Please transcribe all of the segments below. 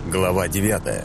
Глава 9.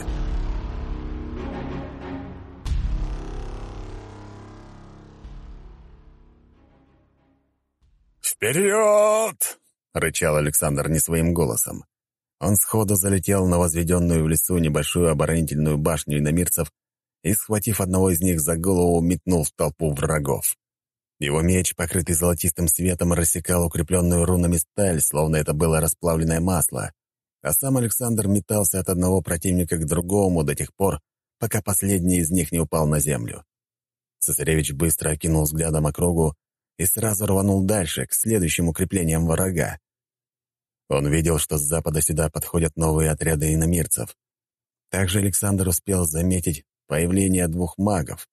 «Вперед!» — рычал Александр не своим голосом. Он сходу залетел на возведенную в лесу небольшую оборонительную башню иномирцев и, схватив одного из них за голову, метнул в толпу врагов. Его меч, покрытый золотистым светом, рассекал укрепленную рунами сталь, словно это было расплавленное масло, а сам Александр метался от одного противника к другому до тех пор, пока последний из них не упал на землю. Цесаревич быстро окинул взглядом округу и сразу рванул дальше, к следующим укреплениям врага. Он видел, что с запада сюда подходят новые отряды иномирцев. Также Александр успел заметить появление двух магов.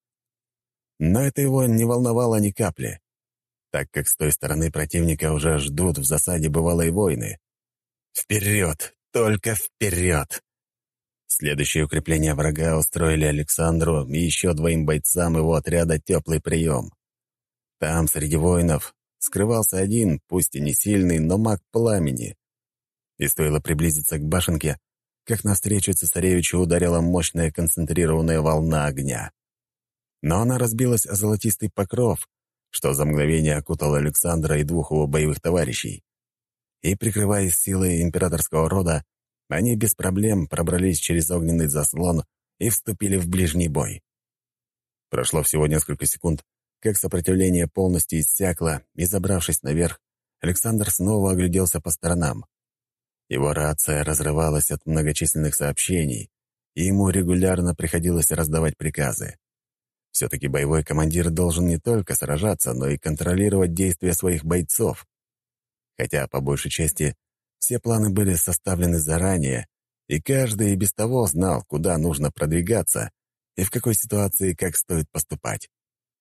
Но это его не волновало ни капли, так как с той стороны противника уже ждут в засаде бывалые воины. Вперед! Только вперед! Следующее укрепление врага устроили Александру и еще двоим бойцам его отряда теплый прием. Там, среди воинов, скрывался один, пусть и не сильный, но маг пламени. И стоило приблизиться к башенке, как навстречу цесаревичу ударила мощная концентрированная волна огня. Но она разбилась о золотистый покров, что за мгновение окутал Александра и двух его боевых товарищей. И, прикрываясь силой императорского рода, они без проблем пробрались через огненный заслон и вступили в ближний бой. Прошло всего несколько секунд, как сопротивление полностью иссякло, и, забравшись наверх, Александр снова огляделся по сторонам. Его рация разрывалась от многочисленных сообщений, и ему регулярно приходилось раздавать приказы. Все-таки боевой командир должен не только сражаться, но и контролировать действия своих бойцов. Хотя, по большей части, все планы были составлены заранее, и каждый и без того знал, куда нужно продвигаться и в какой ситуации как стоит поступать.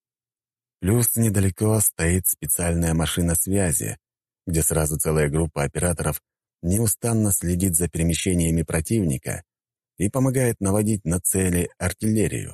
Плюс недалеко стоит специальная машина связи, где сразу целая группа операторов неустанно следит за перемещениями противника и помогает наводить на цели артиллерию,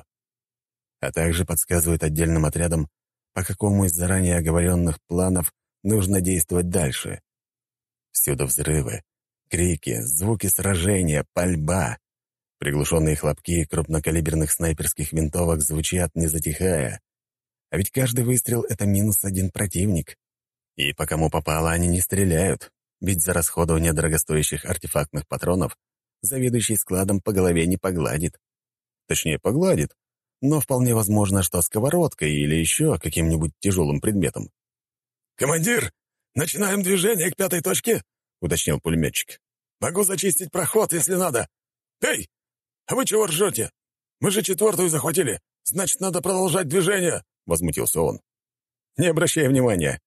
а также подсказывает отдельным отрядам, по какому из заранее оговоренных планов нужно действовать дальше. Всюду взрывы, крики, звуки сражения, пальба. Приглушенные хлопки крупнокалиберных снайперских винтовок звучат, не затихая. А ведь каждый выстрел — это -1 противник. И по кому попало, они не стреляют, ведь за расходование дорогостоящих артефактных патронов заведующий складом по голове не погладит. Точнее, погладит, но вполне возможно, что сковородкой или еще каким-нибудь тяжелым предметом. «Командир, начинаем движение к 5-й точке», — уточнил пулеметчик. «Могу зачистить проход, если надо. Эй, а вы чего ржете? Мы же 4-ю захватили, значит, надо продолжать движение», — возмутился он. «Не обращай внимания.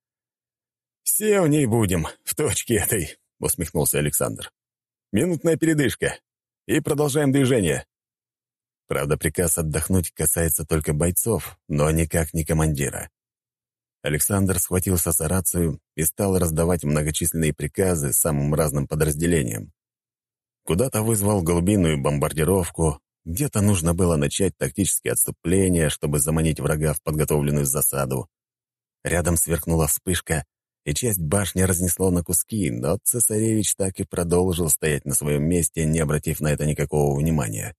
Все в ней будем, в точке этой», — усмехнулся Александр. «Минутная передышка. И продолжаем движение». Правда, приказ отдохнуть касается только бойцов, но никак не командира. Александр схватился за рацию и стал раздавать многочисленные приказы самым разным подразделениям. Куда-то вызвал голубиную бомбардировку, где-то нужно было начать тактическое отступление, чтобы заманить врага в подготовленную засаду. Рядом сверкнула вспышка, и часть башни разнесло на куски, но цесаревич так и продолжил стоять на своем месте, не обратив на это никакого внимания.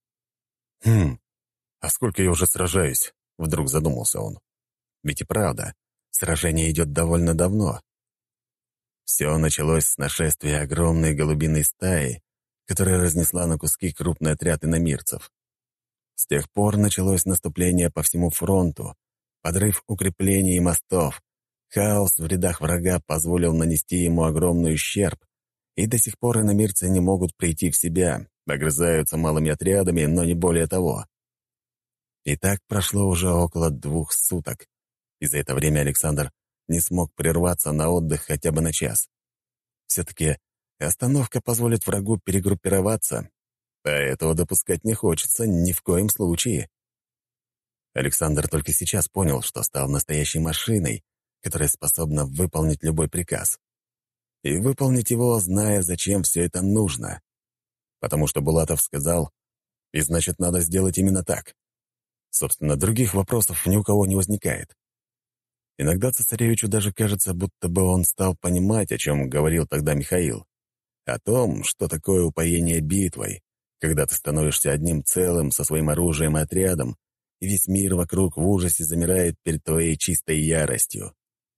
А сколько я уже сражаюсь?» — вдруг задумался он. Ведь и правда, сражение идет довольно давно. Все началось с нашествия огромной голубиной стаи, которая разнесла на куски крупный отряд иномирцев. С тех пор началось наступление по всему фронту, подрыв укреплений и мостов. Хаос в рядах врага позволил нанести ему огромный ущерб, и до сих пор иномирцы не могут прийти в себя, огрызаются малыми отрядами, но не более того. И так прошло уже около 2 суток, и за это время Александр не смог прерваться на отдых хотя бы на час. Все-таки остановка позволит врагу перегруппироваться, а этого допускать не хочется ни в коем случае. Александр только сейчас понял, что стал настоящей машиной, которая способна выполнить любой приказ. И выполнить его, зная, зачем все это нужно. Потому что Булатов сказал, и значит, надо сделать именно так. Собственно, других вопросов ни у кого не возникает. Иногда цесаревичу даже кажется, будто бы он стал понимать, о чем говорил тогда Михаил. О том, что такое упоение битвой, когда ты становишься одним целым со своим оружием и отрядом, и весь мир вокруг в ужасе замирает перед твоей чистой яростью.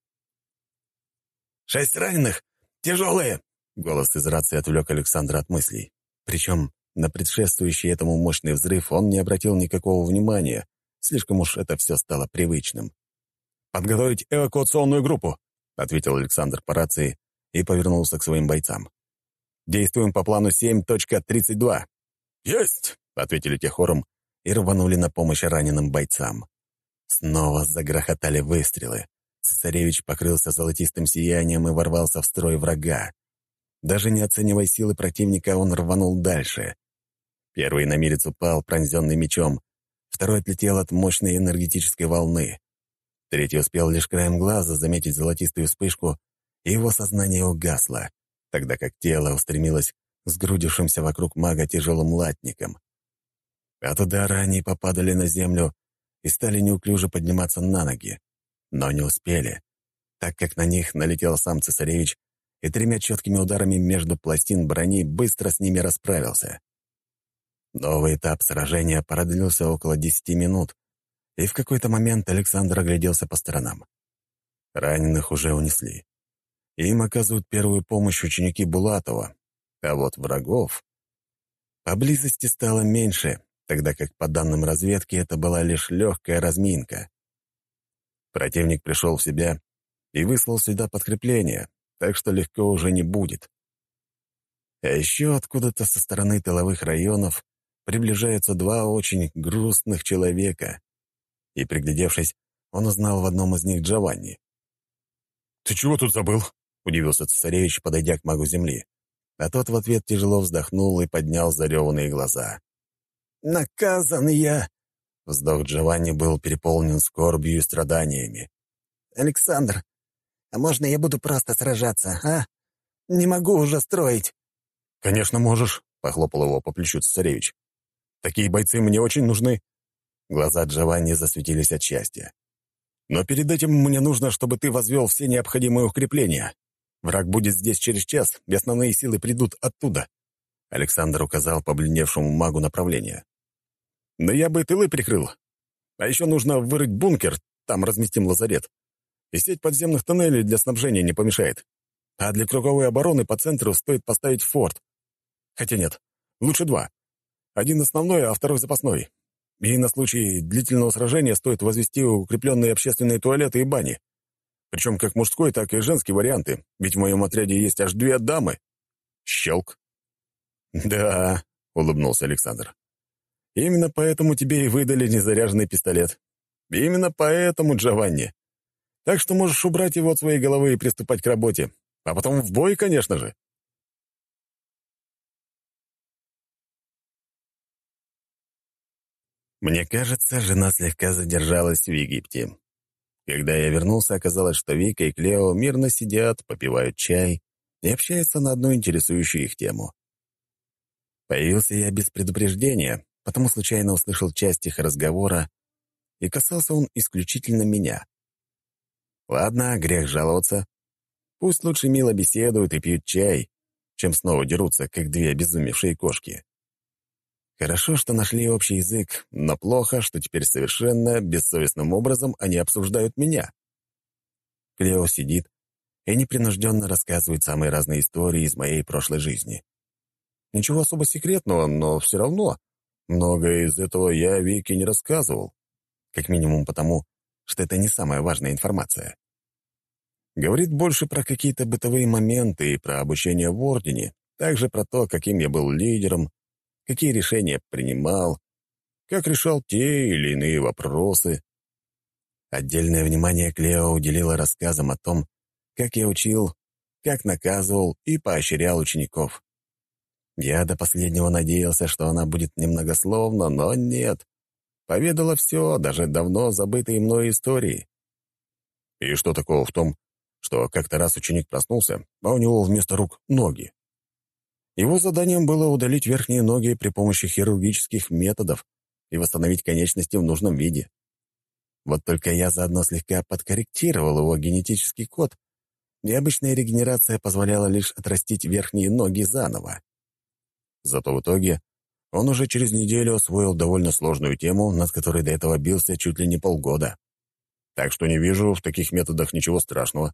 6 раненых! Тяжелые!» Голос из рации отвлек Александра от мыслей. Причем на предшествующий этому мощный взрыв он не обратил никакого внимания, слишком уж это все стало привычным. «Подготовить эвакуационную группу», — ответил Александр по рации и повернулся к своим бойцам. «Действуем по плану 7.32». «Есть!» — ответили те хором и рванули на помощь раненым бойцам. Снова загрохотали выстрелы. Цесаревич покрылся золотистым сиянием и ворвался в строй врага. Даже не оценивая силы противника, он рванул дальше. Первый иномирец упал, пронзенный мечом, второй отлетел от мощной энергетической волны. Третий успел лишь краем глаза заметить золотистую вспышку, и его сознание угасло, тогда как тело устремилось к сгрудившимся вокруг мага тяжелым латником. От удара они попадали на землю и стали неуклюже подниматься на ноги, но не успели, так как на них налетел сам цесаревич и 3 четкими ударами между пластин брони быстро с ними расправился. Новый этап сражения продлился около 10 минут, и в какой-то момент Александр огляделся по сторонам. Раненых уже унесли. Им оказывают первую помощь ученики Булатова, а вот врагов поблизости стало меньше, тогда как, по данным разведки, это была лишь легкая разминка. Противник пришел в себя и выслал сюда подкрепление, так что легко уже не будет. А еще откуда-то со стороны тыловых районов приближаются 2 очень грустных человека, и, приглядевшись, он узнал в одном из них Джованни. «Ты чего тут забыл?» — удивился цесаревич, подойдя к магу земли. А тот в ответ тяжело вздохнул и поднял зареванные глаза. «Наказан я!» Вздох Джованни был переполнен скорбью и страданиями. «Александр, а можно я буду просто сражаться, а? Не могу уже строить». «Конечно можешь», — похлопал его по плечу цесаревич. «Такие бойцы мне очень нужны». Глаза Джованни засветились от счастья. «Но перед этим мне нужно, чтобы ты возвел все необходимые укрепления. Враг будет здесь через час, и основные силы придут оттуда». Александр указал побледневшему магу направление. «Но я бы тылы прикрыл. А еще нужно вырыть бункер, там разместим лазарет. И сеть подземных тоннелей для снабжения не помешает. А для круговой обороны по центру стоит поставить форт. Хотя нет, лучше 2. Один основной, а второй запасной. И на случай длительного сражения стоит возвести укрепленные общественные туалеты и бани. Причем как мужской, так и женский варианты, ведь в моем отряде есть аж 2 дамы». Щелк. «Да», — улыбнулся Александр. «Именно поэтому тебе и выдали незаряженный пистолет. Именно поэтому, Джованни. Так что можешь убрать его от своей головы и приступать к работе. А потом в бой, конечно же». Мне кажется, жена слегка задержалась в Египте. Когда я вернулся, оказалось, что Вика и Клео мирно сидят, попивают чай и общаются на одну интересующую их тему. Появился я без предупреждения, потому случайно услышал часть их разговора, и касался он исключительно меня. Ладно, грех жаловаться. Пусть лучше мило беседуют и пьют чай, чем снова дерутся, как 2 обезумевшие кошки. Хорошо, что нашли общий язык, но плохо, что теперь совершенно бессовестным образом они обсуждают меня. Клео сидит и непринужденно рассказывает самые разные истории из моей прошлой жизни. Ничего особо секретного, но все равно многое из этого я Вике не рассказывал. Как минимум потому, что это не самая важная информация. Говорит больше про какие-то бытовые моменты и про обучение в Ордене, также про то, каким я был лидером, какие решения принимал, как решал те или иные вопросы. Отдельное внимание Клео уделила рассказам о том, как я учил, как наказывал и поощрял учеников. Я до последнего надеялся, что она будет немногословна, но нет. Поведала все, даже давно забытые мной истории. И что такого в том, что как-то раз ученик проснулся, а у него вместо рук ноги? Его заданием было удалить верхние ноги при помощи хирургических методов и восстановить конечности в нужном виде. Вот только я заодно слегка подкорректировал его генетический код, и обычная регенерация позволяла лишь отрастить верхние ноги заново. Зато в итоге Он уже через неделю освоил довольно сложную тему, над которой до этого бился чуть ли не полгода. Так что не вижу в таких методах ничего страшного.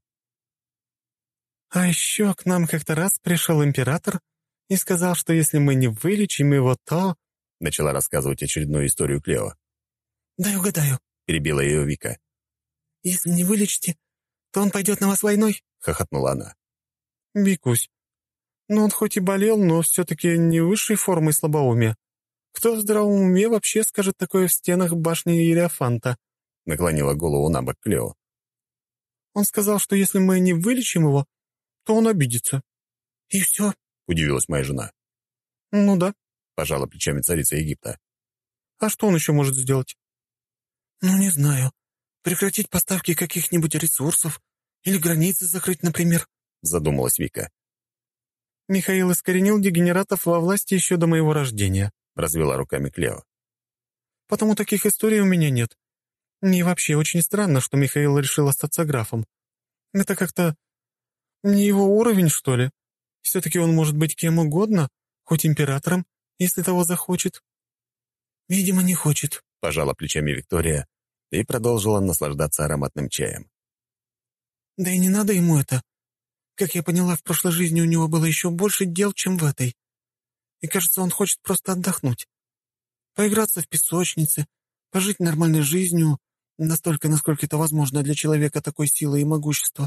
А еще к нам как-то раз пришел император и сказал, что если мы не вылечим его, то... Начала рассказывать очередную историю Клео. «Дай угадаю», — перебила ее Вика. «Если не вылечите, то он пойдет на вас войной?» — хохотнула она. «Викусь, он хоть и болел, но все-таки не высшей формы слабоумия. Кто в здравом уме вообще скажет такое в стенах башни Иерофанта?» — наклонила голову на бок Клео. «Он сказал, что если мы не вылечим его, то он обидится». «И все?» — удивилась моя жена. «Ну да», — пожала плечами царица Египта. «А что он еще может сделать?» «Ну, не знаю. Прекратить поставки каких-нибудь ресурсов или границы закрыть, например», — задумалась Вика. «Михаил искоренил дегенератов во власти еще до моего рождения», — развела руками Клео. «Потому таких историй у меня нет. И вообще очень странно, что Михаил решил остаться графом. Это как-то не его уровень, что ли? Все-таки он может быть кем угодно, хоть императором, если того захочет». «Видимо, не хочет», — пожала плечами Виктория и продолжила наслаждаться ароматным чаем. «Да и не надо ему это. Как я поняла, в прошлой жизни у него было еще больше дел, чем в этой. И кажется, он хочет просто отдохнуть. Поиграться в песочнице, пожить нормальной жизнью, настолько, насколько это возможно для человека такой силы и могущества».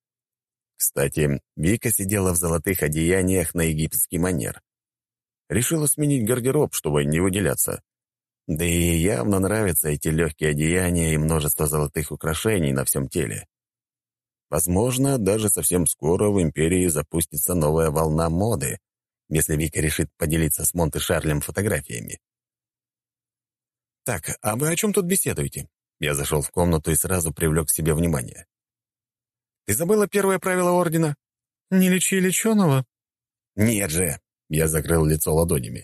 Кстати, Вика сидела в золотых одеяниях на египетский манер. Решила сменить гардероб, чтобы не выделяться. Да и ей явно нравятся эти легкие одеяния и множество золотых украшений на всем теле. Возможно, даже совсем скоро в Империи запустится новая волна моды, если Вика решит поделиться с Монте-Шарлем фотографиями. «Так, а вы о чем тут беседуете?» Я зашел в комнату и сразу привлек к себе внимание. «Ты забыла первое правило Ордена?» «Не лечи леченого?» «Нет же!» — я закрыл лицо ладонями.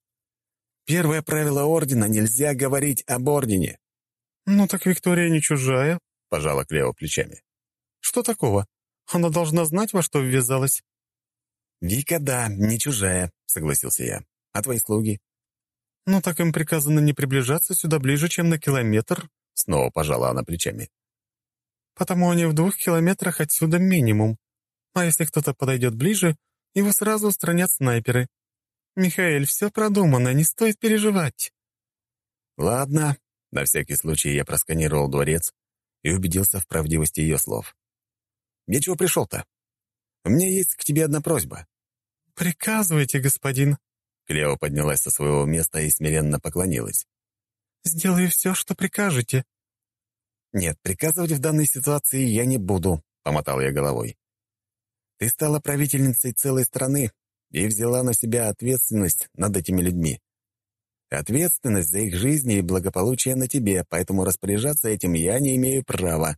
«Первое правило Ордена — нельзя говорить об Ордене!» «Ну так Виктория не чужая», — пожала Клео плечами. «Что такого? Она должна знать, во что ввязалась». «Вика, да, не чужая», — согласился я. «А твои слуги?» «Ну так им приказано не приближаться сюда ближе, чем на километр», — снова пожала она плечами. «Потому они в 2 километрах отсюда минимум. А если кто-то подойдет ближе, его сразу устранят снайперы. Михаэль, все продумано, не стоит переживать». «Ладно», — на всякий случай я просканировал дворец и убедился в правдивости ее слов. «Я чего пришел-то? У меня есть к тебе одна просьба». «Приказывайте, господин». Клео поднялась со своего места и смиренно поклонилась. «Сделаю все, что прикажете». «Нет, приказывать в данной ситуации я не буду», — помотал я головой. «Ты стала правительницей целой страны и взяла на себя ответственность над этими людьми. Ответственность за их жизни и благополучие на тебе, поэтому распоряжаться этим я не имею права».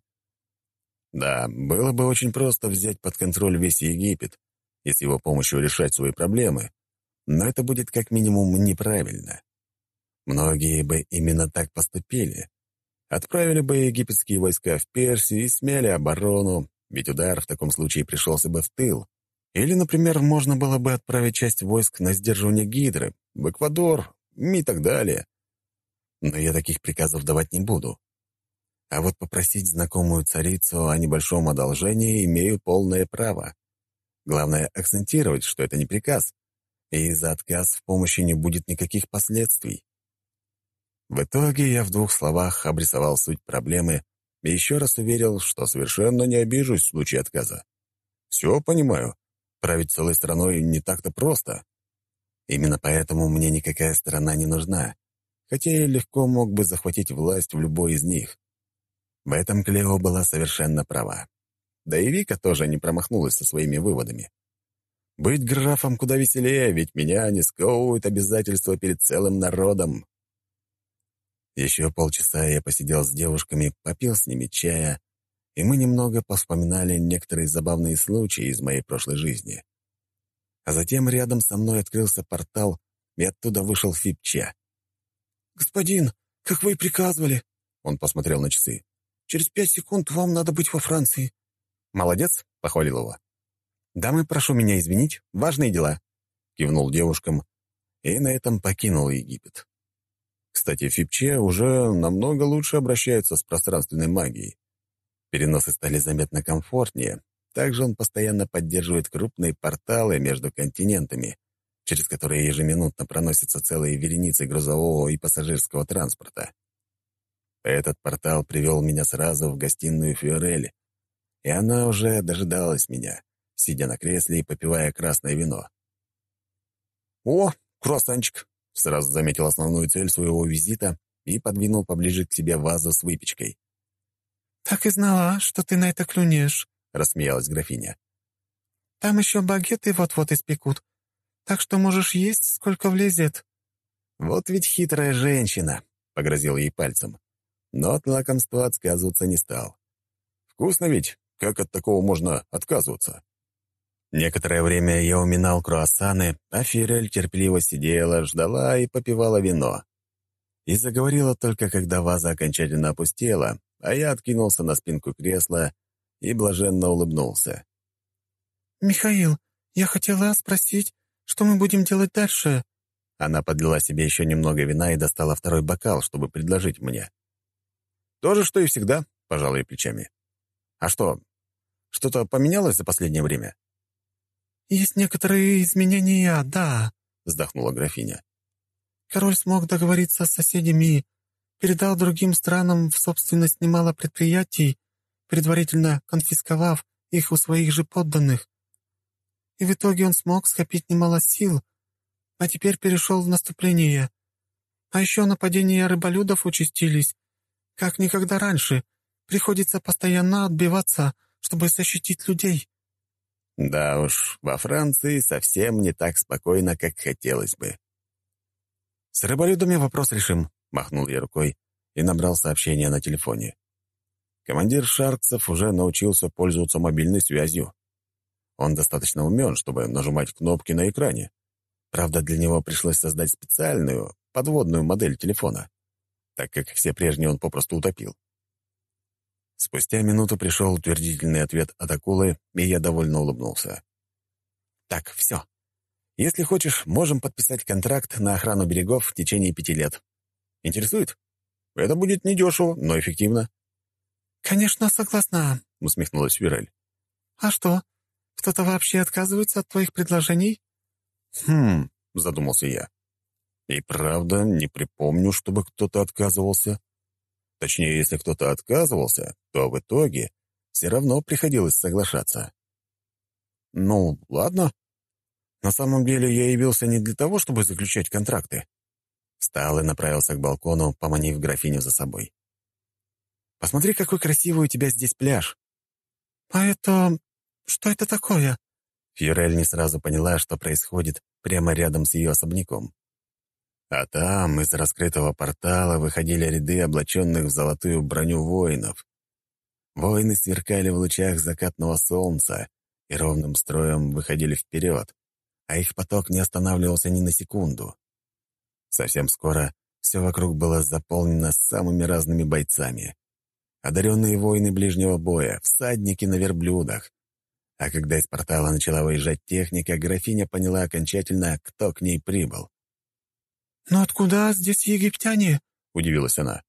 Да, было бы очень просто взять под контроль весь Египет и с его помощью решать свои проблемы, но это будет как минимум неправильно. Многие бы именно так поступили. Отправили бы египетские войска в Персию и смяли оборону, ведь удар в таком случае пришелся бы в тыл. Или, например, можно было бы отправить часть войск на сдерживание Гидры, в Эквадор и так далее. Но я таких приказов давать не буду. А вот попросить знакомую царицу о небольшом одолжении имею полное право. Главное — акцентировать, что это не приказ, и за отказ в помощи не будет никаких последствий. В итоге я в 2 словах обрисовал суть проблемы и еще раз уверил, что совершенно не обижусь в случае отказа. Все понимаю, править целой страной не так-то просто. Именно поэтому мне никакая страна не нужна, хотя я легко мог бы захватить власть в любой из них. В этом Клео была совершенно права. Да и Вика тоже не промахнулась со своими выводами. Быть графом куда веселее, ведь меня не сковывают обязательства перед целым народом. Еще полчаса я посидел с девушками, попил с ними чая, и мы немного повспоминали некоторые забавные случаи из моей прошлой жизни. А затем рядом со мной открылся портал, и оттуда вышел Фипча. «Господин, как вы и приказывали», — он посмотрел на часы. «Через 5 секунд вам надо быть во Франции». «Молодец», — похвалил его. «Дамы, прошу меня извинить, важные дела», — кивнул девушкам и на этом покинул Египет. Кстати, Фипче уже намного лучше обращаются с пространственной магией. Переносы стали заметно комфортнее. Также он постоянно поддерживает крупные порталы между континентами, через которые ежеминутно проносятся целые вереницы грузового и пассажирского транспорта. Этот портал привел меня сразу в гостиную Фьюрели, и она уже дожидалась меня, сидя на кресле и попивая красное вино. «О, круассанчик!» — сразу заметил основную цель своего визита и подвинул поближе к себе вазу с выпечкой. «Так и знала, что ты на это клюнешь», — рассмеялась графиня. «Там еще багеты вот-вот испекут, так что можешь есть, сколько влезет». «Вот ведь хитрая женщина», — погрозил ей пальцем. Но от лакомства отказываться не стал. «Вкусно ведь? Как от такого можно отказываться?» Некоторое время я уминал круассаны, а Фирель терпеливо сидела, ждала и попивала вино. И заговорила только, когда ваза окончательно опустела, а я откинулся на спинку кресла и блаженно улыбнулся. «Михаил, я хотела спросить, что мы будем делать дальше?» Она подлила себе еще немного вина и достала второй бокал, чтобы предложить мне. «То же, что и всегда», — пожал я плечами. «А что, что-то поменялось за последнее время?» «Есть некоторые изменения, да», — вздохнула графиня. «Король смог договориться с соседями и передал другим странам в собственность немало предприятий, предварительно конфисковав их у своих же подданных. И в итоге он смог скопить немало сил, а теперь перешел в наступление. А еще нападения рыболюдов участились, как никогда раньше. Приходится постоянно отбиваться, чтобы защитить людей». Да уж, во Франции совсем не так спокойно, как хотелось бы. «С рыболюдами вопрос решим», — махнул я рукой и набрал сообщение на телефоне. Командир Шарксов уже научился пользоваться мобильной связью. Он достаточно умен, чтобы нажимать кнопки на экране. Правда, для него пришлось создать специальную, подводную модель телефона, так как все прежние он попросту утопил. Спустя минуту пришел утвердительный ответ от акулы, и я довольно улыбнулся. «Так, все. Если хочешь, можем подписать контракт на охрану берегов в течение 5 лет. Интересует? Это будет недешево, но эффективно». «Конечно, согласна», — усмехнулась Фирель. «А что, кто-то вообще отказывается от твоих предложений?» Задумался я. «И правда, не припомню, чтобы кто-то отказывался. Точнее, если кто-то отказывался, то в итоге все равно приходилось соглашаться. Ну, ладно. На самом деле я явился не для того, чтобы заключать контракты». Встал и направился к балкону, поманив графиню за собой. «Посмотри, какой красивый у тебя здесь пляж». «А это... что это такое?» Фьюрель не сразу поняла, что происходит прямо рядом с ее особняком. А там из раскрытого портала выходили ряды облаченных в золотую броню воинов. Воины сверкали в лучах закатного солнца и ровным строем выходили вперед, а их поток не останавливался ни на секунду. Совсем скоро все вокруг было заполнено самыми разными бойцами. Одаренные воины ближнего боя, всадники на верблюдах. А когда из портала начала выезжать техника, графиня поняла окончательно, кто к ней прибыл. «Но откуда здесь египтяне?» — удивилась она.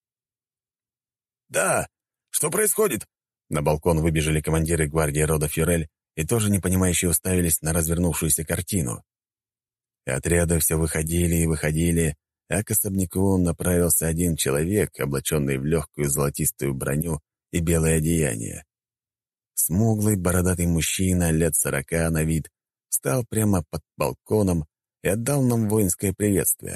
«Да, что происходит?» На балкон выбежали командиры гвардии рода Фюрель и тоже непонимающе уставились на развернувшуюся картину. Отряды все выходили и выходили, а к особняку направился один человек, облаченный в легкую золотистую броню и белое одеяние. Смуглый бородатый мужчина лет 40 на вид встал прямо под балконом и отдал нам воинское приветствие.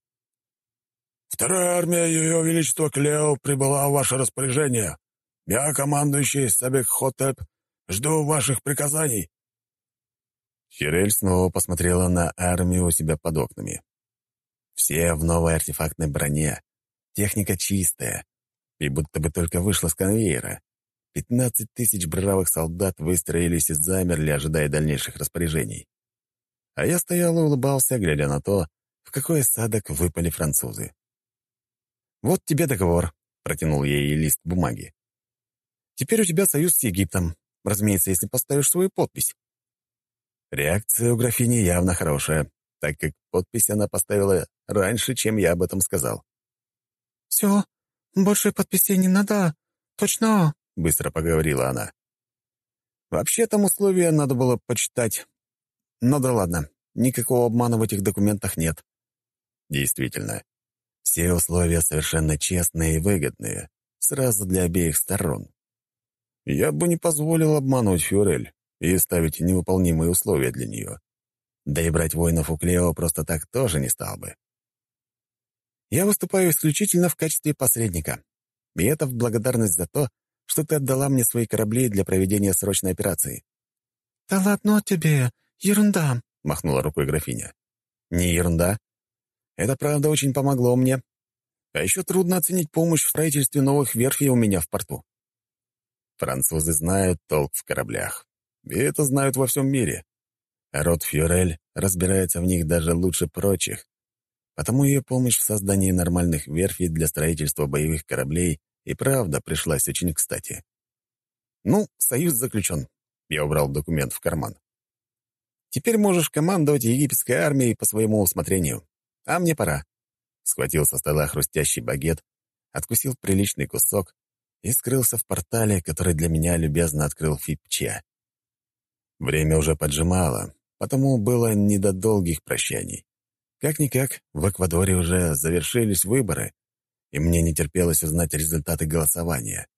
«Вторая армия Ее Величества Клео прибыла в ваше распоряжение. Я, командующий Сабек-Хотеп, жду ваших приказаний». Фирель снова посмотрела на армию у себя под окнами. Все в новой артефактной броне, техника чистая, и будто бы только вышла с конвейера. 15 тысяч бравых солдат выстроились и замерли, ожидая дальнейших распоряжений. А я стоял и улыбался, глядя на то, в какой осадок выпали французы. «Вот тебе договор», — протянул я ей лист бумаги. «Теперь у тебя союз с Египтом, разумеется, если поставишь свою подпись». Реакция у графини явно хорошая. так как подпись она поставила раньше, чем я об этом сказал. «Все, больше подписей не надо. Точно?» — быстро поговорила она. Вообще там условия надо было почитать. Но да ладно, никакого обмана в этих документах нет. Действительно, все условия совершенно честные и выгодные, сразу для обеих сторон. Я бы не позволил обманывать Фюрель и ставить невыполнимые условия для нее. Да и брать воинов у Клео просто так тоже не стал бы. Я выступаю исключительно в качестве посредника. И это в благодарность за то, что ты отдала мне свои корабли для проведения срочной операции. «Да ладно тебе, ерунда», — махнула рукой графиня. «Не ерунда. Это, правда, очень помогло мне. А еще трудно оценить помощь в строительстве новых верфей у меня в порту. Французы знают толк в кораблях. И это знают во всем мире. А род Фьюрель разбирается в них даже лучше прочих. Потому ее помощь в создании нормальных верфей для строительства боевых кораблей и правда пришлась очень кстати. Ну, союз заключен. Я убрал документ в карман. Теперь можешь командовать египетской армией по своему усмотрению. А мне пора. Схватил со стола хрустящий багет, откусил приличный кусок и скрылся в портале, который для меня любезно открыл Фипча. Время уже поджимало, потому было не до долгих прощаний. Как-никак, в Эквадоре уже завершились выборы, и мне не терпелось узнать результаты голосования.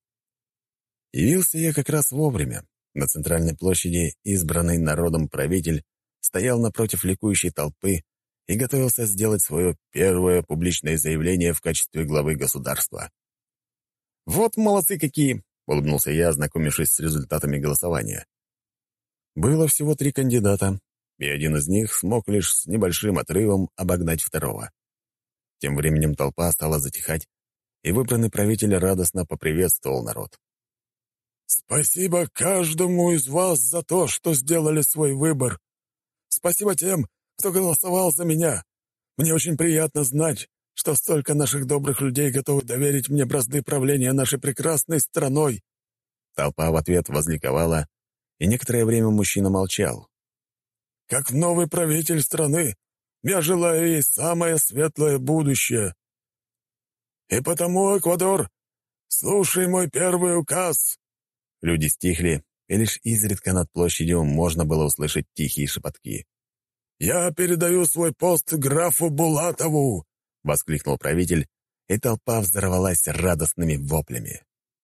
Явился я как раз вовремя. На центральной площади избранный народом правитель стоял напротив ликующей толпы и готовился сделать свое первое публичное заявление в качестве главы государства. «Вот молодцы какие!» — улыбнулся я, ознакомившись с результатами голосования. Было всего 3 кандидата, и один из них смог лишь с небольшим отрывом обогнать второго. Тем временем толпа стала затихать, и выбранный правитель радостно поприветствовал народ. «Спасибо каждому из вас за то, что сделали свой выбор. Спасибо тем, кто голосовал за меня. Мне очень приятно знать, что столько наших добрых людей готовы доверить мне бразды правления нашей прекрасной страной». Толпа в ответ возликовала, и некоторое время мужчина молчал. «Как новый правитель страны, я желаю ей самое светлое будущее. И потому, Эквадор, слушай мой первый указ». Люди стихли, и лишь изредка над площадью можно было услышать тихие шепотки. «Я передаю свой пост графу Булатову!» — воскликнул правитель, и толпа взорвалась радостными воплями.